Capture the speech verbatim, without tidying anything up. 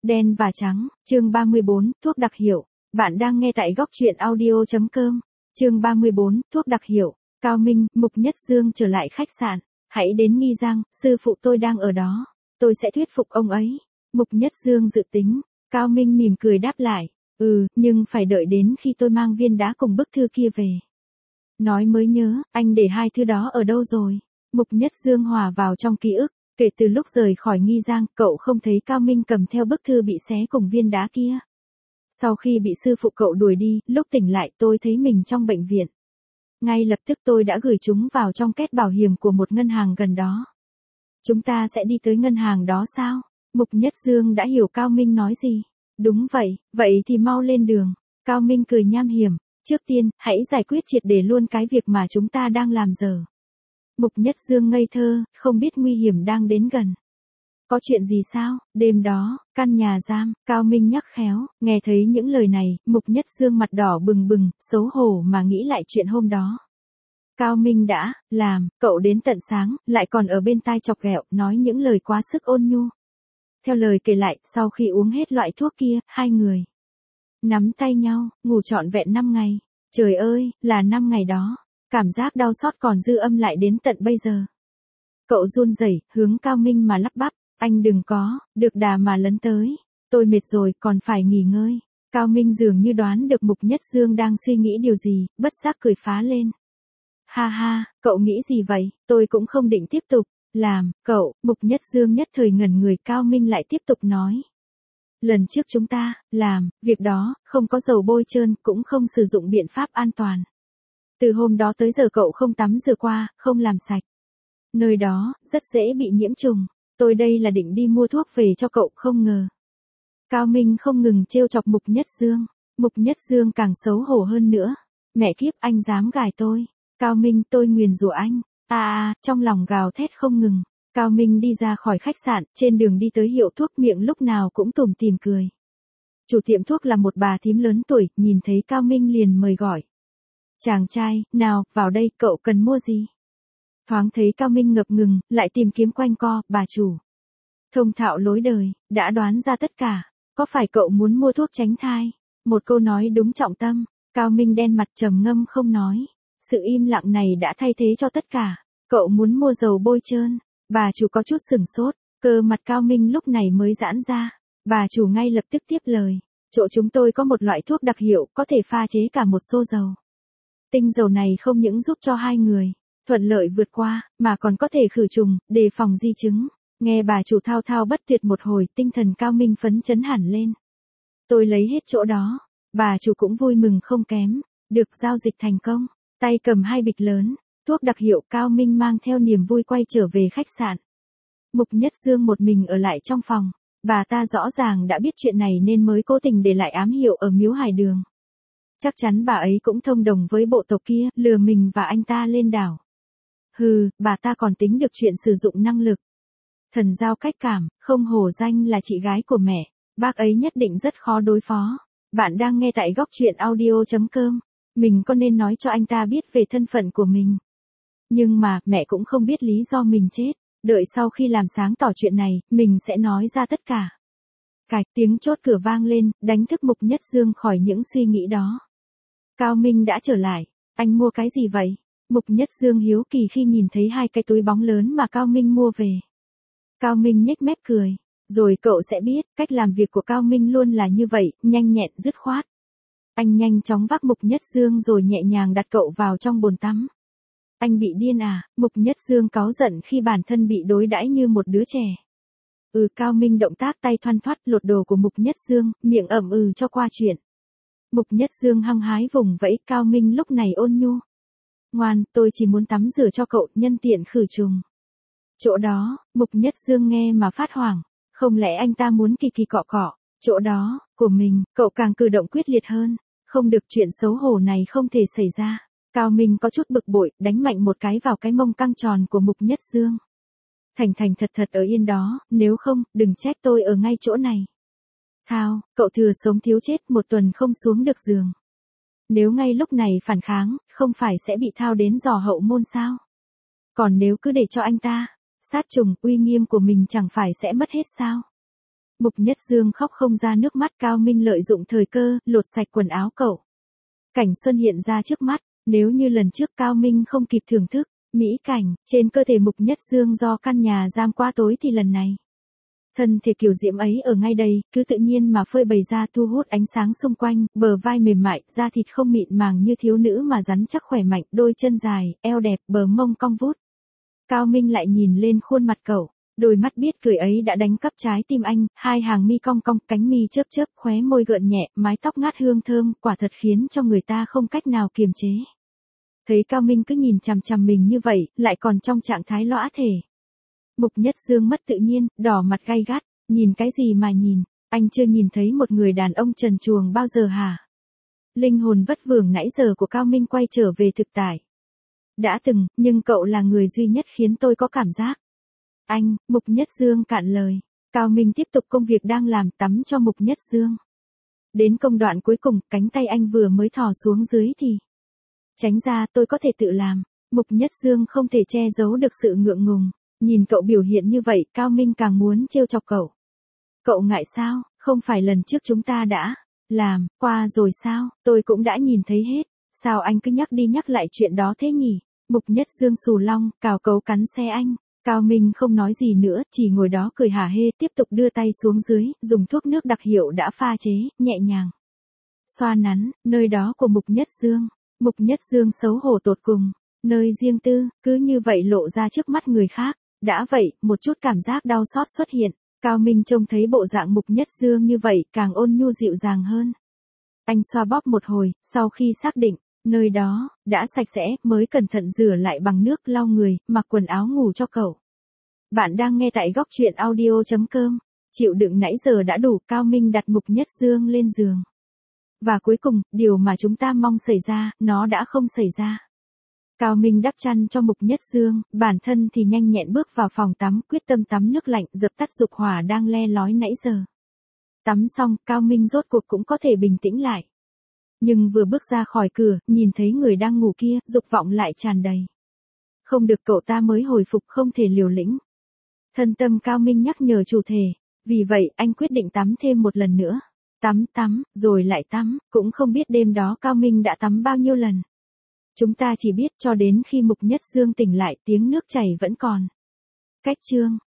Đen và trắng, chương ba mươi bốn, thuốc đặc hiệu. Bạn đang nghe tại góc truyện audio.com. Chương ba mươi bốn, thuốc đặc hiệu. Cao Minh, Mục Nhất Dương trở lại khách sạn. Hãy đến Nghi Giang, sư phụ tôi đang ở đó. Tôi sẽ thuyết phục ông ấy. Mục Nhất Dương dự tính. Cao Minh mỉm cười đáp lại. Ừ, nhưng phải đợi đến khi tôi mang viên đá cùng bức thư kia về. Nói mới nhớ, anh để hai thứ đó ở đâu rồi? Mục Nhất Dương hòa vào trong ký ức. Kể từ lúc rời khỏi Nghi Giang, cậu không thấy Cao Minh cầm theo bức thư bị xé cùng viên đá kia. Sau khi bị sư phụ cậu đuổi đi, lúc tỉnh lại tôi thấy mình trong bệnh viện. Ngay lập tức tôi đã gửi chúng vào trong két bảo hiểm của một ngân hàng gần đó. Chúng ta sẽ đi tới ngân hàng đó sao? Mục Nhất Dương đã hiểu Cao Minh nói gì. Đúng vậy, vậy thì mau lên đường. Cao Minh cười nham hiểm. Trước tiên, hãy giải quyết triệt để luôn cái việc mà chúng ta đang làm giờ. Mục Nhất Dương ngây thơ, không biết nguy hiểm đang đến gần. Có chuyện gì sao? Đêm đó, căn nhà giam, Cao Minh nhắc khéo, nghe thấy những lời này, Mục Nhất Dương mặt đỏ bừng bừng, xấu hổ mà nghĩ lại chuyện hôm đó. Cao Minh đã, làm, cậu đến tận sáng, lại còn ở bên tai chọc ghẹo, nói những lời quá sức ôn nhu. Theo lời kể lại, sau khi uống hết loại thuốc kia, hai người nắm tay nhau, ngủ trọn vẹn năm ngày. Trời ơi, là năm ngày đó. Cảm giác đau xót còn dư âm lại đến tận bây giờ. Cậu run rẩy, hướng Cao Minh mà lắp bắp, anh đừng có, được đà mà lấn tới. Tôi mệt rồi, còn phải nghỉ ngơi. Cao Minh dường như đoán được Mục Nhất Dương đang suy nghĩ điều gì, bất giác cười phá lên. Ha ha, cậu nghĩ gì vậy, tôi cũng không định tiếp tục. Làm, cậu, Mục Nhất Dương nhất thời ngẩn người. Cao Minh lại tiếp tục nói. Lần trước chúng ta, làm, việc đó, không có dầu bôi trơn, cũng không sử dụng biện pháp an toàn. Từ hôm đó tới giờ cậu không tắm rửa qua, không làm sạch. Nơi đó, rất dễ bị nhiễm trùng. Tôi đây là định đi mua thuốc về cho cậu, không ngờ. Cao Minh không ngừng trêu chọc Mục Nhất Dương. Mục Nhất Dương càng xấu hổ hơn nữa. Mẹ kiếp, anh dám gài tôi. Cao Minh, tôi nguyền rủa anh. À à, trong lòng gào thét không ngừng. Cao Minh đi ra khỏi khách sạn, trên đường đi tới hiệu thuốc miệng lúc nào cũng tủm tỉm cười. Chủ tiệm thuốc là một bà thím lớn tuổi, nhìn thấy Cao Minh liền mời gọi. Chàng trai, nào, vào đây, cậu cần mua gì? Thoáng thấy Cao Minh ngập ngừng, lại tìm kiếm quanh co, bà chủ. Thông thạo lối đời, đã đoán ra tất cả. Có phải cậu muốn mua thuốc tránh thai? Một câu nói đúng trọng tâm. Cao Minh đen mặt trầm ngâm không nói. Sự im lặng này đã thay thế cho tất cả. Cậu muốn mua dầu bôi trơn. Bà chủ có chút sừng sốt. Cơ mặt Cao Minh lúc này mới giãn ra. Bà chủ ngay lập tức tiếp lời. Chỗ chúng tôi có một loại thuốc đặc hiệu, có thể pha chế cả một xô dầu. Tinh dầu này không những giúp cho hai người thuận lợi vượt qua, mà còn có thể khử trùng, đề phòng di chứng. Nghe bà chủ thao thao bất tuyệt một hồi, tinh thần Cao Minh phấn chấn hẳn lên. Tôi lấy hết chỗ đó. Bà chủ cũng vui mừng không kém. Được giao dịch thành công. Tay cầm hai bịch lớn. Thuốc đặc hiệu. Cao Minh mang theo niềm vui quay trở về khách sạn. Mục Nhất Dương một mình ở lại trong phòng. Bà ta rõ ràng đã biết chuyện này nên mới cố tình để lại ám hiệu ở Miếu Hải Đường. Chắc chắn bà ấy cũng thông đồng với bộ tộc kia, lừa mình và anh ta lên đảo. Hừ, bà ta còn tính được chuyện sử dụng năng lực. Thần giao cách cảm, không hổ danh là chị gái của mẹ. Bác ấy nhất định rất khó đối phó. Bạn đang nghe tại góc truyện audio.com. Mình có nên nói cho anh ta biết về thân phận của mình. Nhưng mà, mẹ cũng không biết lý do mình chết. Đợi sau khi làm sáng tỏ chuyện này, mình sẽ nói ra tất cả. Cạch, tiếng chốt cửa vang lên, đánh thức Mục Nhất Dương khỏi những suy nghĩ đó. Cao Minh đã trở lại. Anh mua cái gì vậy? Mục Nhất Dương hiếu kỳ khi nhìn thấy hai cái túi bóng lớn mà Cao Minh mua về. Cao Minh nhếch mép cười. Rồi cậu sẽ biết, cách làm việc của Cao Minh luôn là như vậy, nhanh nhẹn, dứt khoát. Anh nhanh chóng vác Mục Nhất Dương rồi nhẹ nhàng đặt cậu vào trong bồn tắm. Anh bị điên à? Mục Nhất Dương cáu giận khi bản thân bị đối đãi như một đứa trẻ. Ừ, Cao Minh động tác tay thoăn thoắt lột đồ của Mục Nhất Dương, miệng ậm ừ cho qua chuyện. Mục Nhất Dương hăng hái vùng vẫy. Cao Minh lúc này ôn nhu. Ngoan, tôi chỉ muốn tắm rửa cho cậu, nhân tiện khử trùng. Chỗ đó, Mục Nhất Dương nghe mà phát hoảng. Không lẽ anh ta muốn kỳ kỳ cọ cọ? Chỗ đó, của mình, cậu càng cử động quyết liệt hơn. Không được, chuyện xấu hổ này không thể xảy ra. Cao Minh có chút bực bội, đánh mạnh một cái vào cái mông căng tròn của Mục Nhất Dương. Thành thành thật thật ở yên đó, nếu không, đừng trách tôi ở ngay chỗ này. Thao, cậu thừa sống thiếu chết, một tuần không xuống được giường. Nếu ngay lúc này phản kháng, không phải sẽ bị Thao đến giò hậu môn sao? Còn nếu cứ để cho anh ta sát trùng, uy nghiêm của mình chẳng phải sẽ mất hết sao? Mục Nhất Dương khóc không ra nước mắt. Cao Minh lợi dụng thời cơ, lột sạch quần áo cậu. Cảnh xuân hiện ra trước mắt, nếu như lần trước Cao Minh không kịp thưởng thức, mỹ cảnh, trên cơ thể Mục Nhất Dương do căn nhà giam qua tối thì lần này. Thân thể kiều diễm ấy ở ngay đây, cứ tự nhiên mà phơi bày ra thu hút ánh sáng xung quanh, bờ vai mềm mại, da thịt không mịn màng như thiếu nữ mà rắn chắc khỏe mạnh, đôi chân dài, eo đẹp, bờ mông cong vút. Cao Minh lại nhìn lên khuôn mặt cậu, đôi mắt biết cười ấy đã đánh cắp trái tim anh, hai hàng mi cong cong, cánh mi chớp chớp, khóe môi gợn nhẹ, mái tóc ngát hương thơm, quả thật khiến cho người ta không cách nào kiềm chế. Thấy Cao Minh cứ nhìn chằm chằm mình như vậy, lại còn trong trạng thái lõa thể. Mục Nhất Dương mất tự nhiên, đỏ mặt gay gắt, nhìn cái gì mà nhìn, anh chưa nhìn thấy một người đàn ông trần truồng bao giờ hả? Linh hồn vất vưởng nãy giờ của Cao Minh quay trở về thực tại. Đã từng, nhưng cậu là người duy nhất khiến tôi có cảm giác. Anh, Mục Nhất Dương cạn lời. Cao Minh tiếp tục công việc đang làm, tắm cho Mục Nhất Dương. Đến công đoạn cuối cùng, cánh tay anh vừa mới thò xuống dưới thì. Tránh ra, tôi có thể tự làm. Mục Nhất Dương không thể che giấu được sự ngượng ngùng. Nhìn cậu biểu hiện như vậy, Cao Minh càng muốn trêu chọc cậu. Cậu ngại sao, không phải lần trước chúng ta đã làm qua rồi sao, tôi cũng đã nhìn thấy hết. Sao anh cứ nhắc đi nhắc lại chuyện đó thế nhỉ? Mục Nhất Dương xù long, cào cấu cắn xe anh. Cao Minh không nói gì nữa, chỉ ngồi đó cười hả hê, tiếp tục đưa tay xuống dưới, dùng thuốc nước đặc hiệu đã pha chế, nhẹ nhàng xoa nắn, nơi đó của Mục Nhất Dương. Mục Nhất Dương xấu hổ tột cùng, nơi riêng tư, cứ như vậy lộ ra trước mắt người khác. Đã vậy, một chút cảm giác đau xót xuất hiện, Cao Minh trông thấy bộ dạng Mục Nhất Dương như vậy, càng ôn nhu dịu dàng hơn. Anh xoa bóp một hồi, sau khi xác định, nơi đó, đã sạch sẽ, mới cẩn thận rửa lại bằng nước lau người, mặc quần áo ngủ cho cậu. Bạn đang nghe tại góc truyện audio chấm com. Chịu đựng nãy giờ đã đủ, Cao Minh đặt Mục Nhất Dương lên giường. Và cuối cùng, điều mà chúng ta mong xảy ra, nó đã không xảy ra. Cao Minh đắp chăn cho Mục Nhất Dương, bản thân thì nhanh nhẹn bước vào phòng tắm, quyết tâm tắm nước lạnh, dập tắt dục hỏa đang le lói nãy giờ. Tắm xong, Cao Minh rốt cuộc cũng có thể bình tĩnh lại. Nhưng vừa bước ra khỏi cửa, nhìn thấy người đang ngủ kia, dục vọng lại tràn đầy. Không được, cậu ta mới hồi phục, không thể liều lĩnh. Thân tâm Cao Minh nhắc nhở chủ thể, vì vậy anh quyết định tắm thêm một lần nữa. Tắm tắm, rồi lại tắm, cũng không biết đêm đó Cao Minh đã tắm bao nhiêu lần. Chúng ta chỉ biết cho đến khi Mục Nhất Dương tỉnh lại, tiếng nước chảy vẫn còn. Cách chương